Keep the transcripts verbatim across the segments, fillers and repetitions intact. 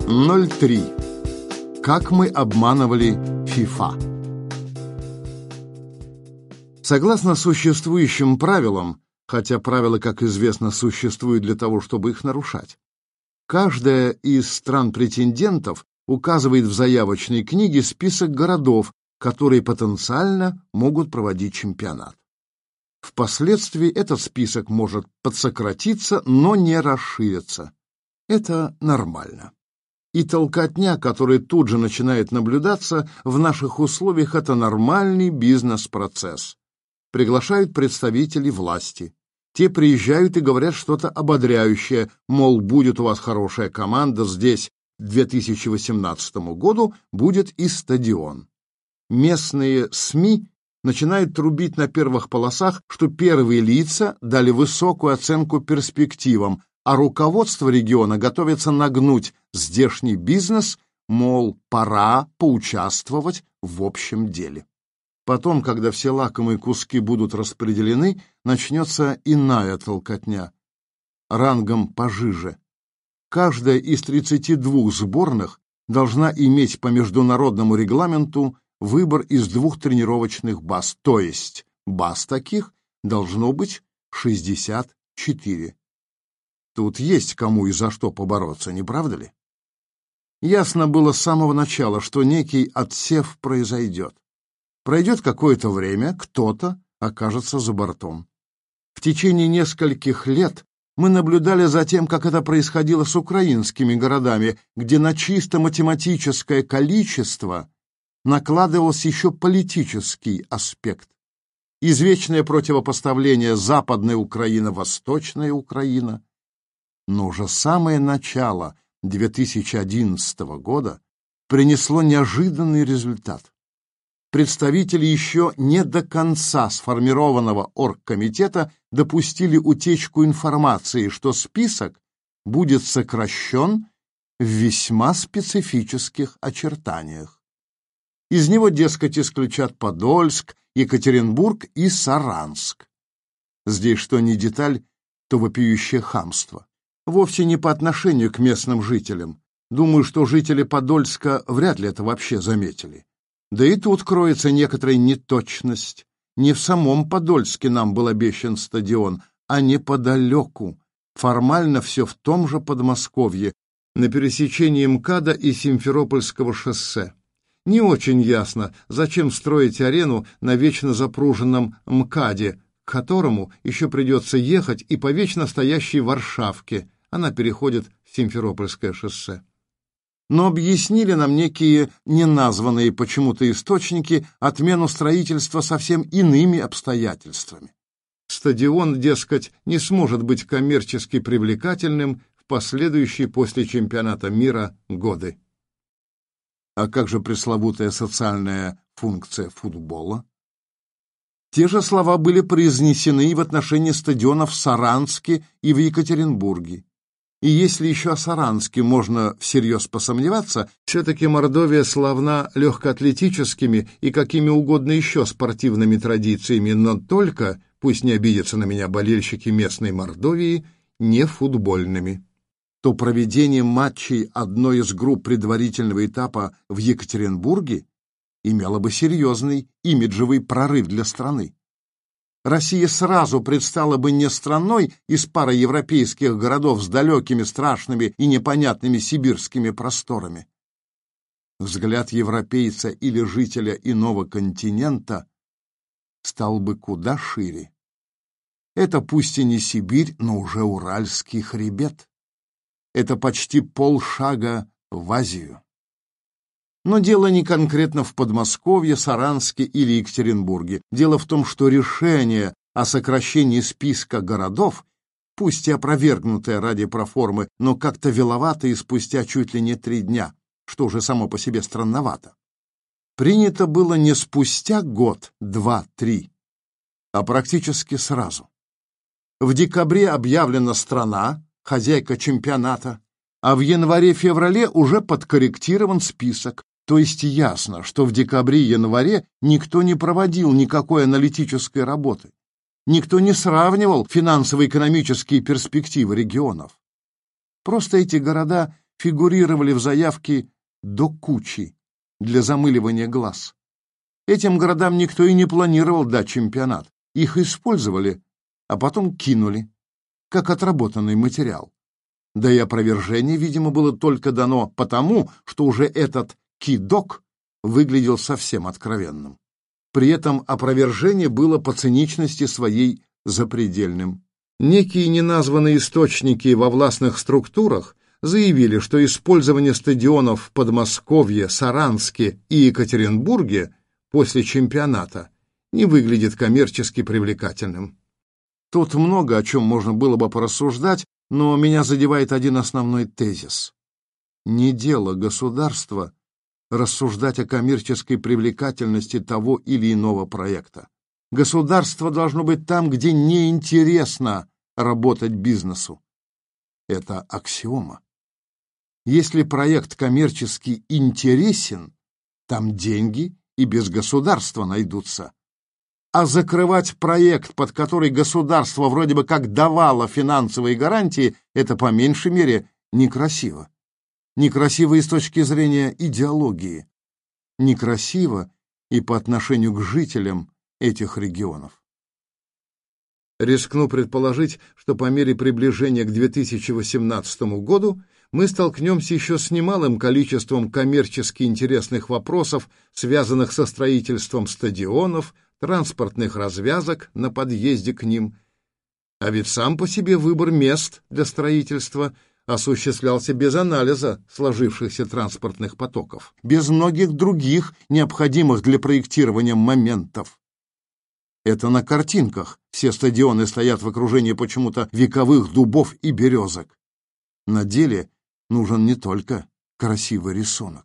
ноль три. Как мы обманывали ФИФА. Согласно существующим правилам, хотя правила, как известно, существуют для того, чтобы их нарушать, каждая из стран-претендентов указывает в заявочной книге список городов, которые потенциально могут проводить чемпионат. Впоследствии этот список может подсократиться, но не расшириться. Это нормально. И толкотня, которая тут же начинает наблюдаться в наших условиях, это нормальный бизнес-процесс. Приглашают представителей власти. Те приезжают и говорят что-то ободряющее, мол, будет у вас хорошая команда, здесь к две тысячи восемнадцатому году будет и стадион. Местные СМИ начинают трубить на первых полосах, что первые лица дали высокую оценку перспективам, а руководство региона готовится нагнуть здешний бизнес, мол, пора поучаствовать в общем деле. Потом, когда все лакомые куски будут распределены, начнется иная толкотня, рангом пожиже. Каждая из тридцати двух сборных должна иметь по международному регламенту выбор из двух тренировочных баз, то есть баз таких должно быть шестьдесят четыре. Тут есть кому и за что побороться, не правда ли? Ясно было с самого начала, что некий отсев произойдет. Пройдет какое-то время, кто-то окажется за бортом. В течение нескольких лет мы наблюдали за тем, как это происходило с украинскими городами, где на чисто математическое количество накладывался еще политический аспект. Извечное противопоставление Западная Украина, Восточная Украина. Но уже самое начало две тысячи одиннадцатого года принесло неожиданный результат. Представители еще не до конца сформированного оргкомитета допустили утечку информации, что список будет сокращен в весьма специфических очертаниях. Из него, дескать, исключат Подольск, Екатеринбург и Саранск. Здесь что ни деталь, то вопиющее хамство. Вовсе не по отношению к местным жителям. Думаю, что жители Подольска вряд ли это вообще заметили. Да и тут кроется некоторая неточность. Не в самом Подольске нам был обещан стадион, а неподалеку. Формально все в том же Подмосковье, на пересечении МКАДа и Симферопольского шоссе. Не очень ясно, зачем строить арену на вечно запруженном МКАДе, к которому еще придется ехать, и по вечно стоящей Варшавке. Она переходит в Симферопольское шоссе. Но объяснили нам некие неназванные почему-то источники отмену строительства совсем иными обстоятельствами. Стадион, дескать, не сможет быть коммерчески привлекательным в последующие после чемпионата мира годы. А как же пресловутая социальная функция футбола? Те же слова были произнесены и в отношении стадионов в Саранске и в Екатеринбурге. И если еще о Саранске можно всерьез посомневаться, все-таки Мордовия славна легкоатлетическими и какими угодно еще спортивными традициями, но только, пусть не обидятся на меня болельщики местной Мордовии, не футбольными. То проведение матчей одной из групп предварительного этапа в Екатеринбурге имело бы серьезный имиджевый прорыв для страны. Россия сразу предстала бы не страной из пары европейских городов с далекими, страшными и непонятными сибирскими просторами. Взгляд европейца или жителя иного континента стал бы куда шире. Это пусть и не Сибирь, но уже Уральский хребет. Это почти полшага в Азию. Но дело не конкретно в Подмосковье, Саранске или Екатеринбурге. Дело в том, что решение о сокращении списка городов, пусть и опровергнутое ради проформы, но как-то виловато и спустя чуть ли не три дня, что уже само по себе странновато, принято было не спустя год, два, три, а практически сразу. В декабре объявлена страна, хозяйка чемпионата, а в январе-феврале уже подкорректирован список. То есть ясно, что в декабре-январе никто не проводил никакой аналитической работы. Никто не сравнивал финансово-экономические перспективы регионов. Просто эти города фигурировали в заявке до кучи для замыливания глаз. Этим городам никто и не планировал дать чемпионат. Их использовали, а потом кинули, как отработанный материал. Да и опровержение, видимо, было только дано потому, что уже этот кидок выглядел совсем откровенным. При этом опровержение было по циничности своей запредельным. Некие неназванные источники во властных структурах заявили, что использование стадионов в Подмосковье, Саранске и Екатеринбурге после чемпионата не выглядит коммерчески привлекательным. Тут много о чем можно было бы порассуждать, но меня задевает один основной тезис. Не дело государства рассуждать о коммерческой привлекательности того или иного проекта. Государство должно быть там, где неинтересно работать бизнесу. Это аксиома. Если проект коммерчески интересен, там деньги и без государства найдутся. А закрывать проект, под который государство вроде бы как давало финансовые гарантии, это по меньшей мере некрасиво. Некрасиво и с точки зрения идеологии. Некрасиво и по отношению к жителям этих регионов. Рискну предположить, что по мере приближения к две тысячи восемнадцатому году мы столкнемся еще с немалым количеством коммерчески интересных вопросов, связанных со строительством стадионов, транспортных развязок на подъезде к ним. А ведь сам по себе выбор мест для строительства осуществлялся без анализа сложившихся транспортных потоков, без многих других необходимых для проектирования моментов. Это на картинках все стадионы стоят в окружении почему-то вековых дубов и березок. На деле нужен не только красивый рисунок.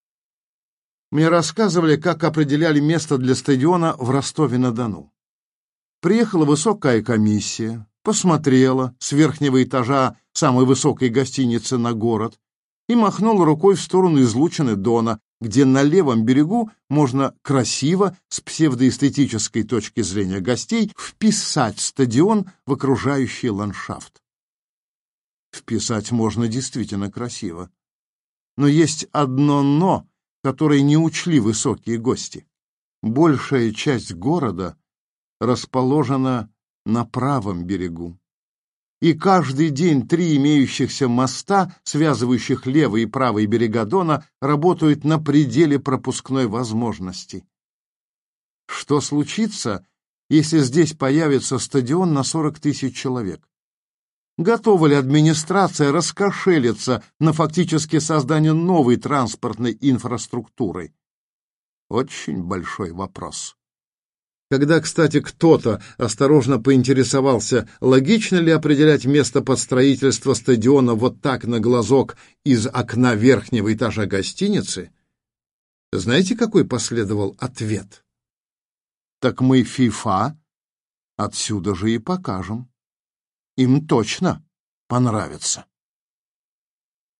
Мне рассказывали, как определяли место для стадиона в Ростове-на-Дону. Приехала высокая комиссия, посмотрела с верхнего этажа самой высокой гостиницы на город и махнула рукой в сторону излучины Дона, где на левом берегу можно красиво, с псевдоэстетической точки зрения гостей, вписать стадион в окружающий ландшафт. Вписать можно действительно красиво. Но есть одно «но», которое не учли высокие гости. Большая часть города расположена на правом берегу. И каждый день три имеющихся моста, связывающих левый и правый берега Дона, работают на пределе пропускной возможности. Что случится, если здесь появится стадион на сорок тысяч человек? Готова ли администрация раскошелиться на фактически создание новой транспортной инфраструктуры? Очень большой вопрос. Когда, кстати, кто-то осторожно поинтересовался, логично ли определять место под строительство стадиона вот так на глазок из окна верхнего этажа гостиницы, знаете, какой последовал ответ? Так мы ФИФА отсюда же и покажем. Им точно понравится.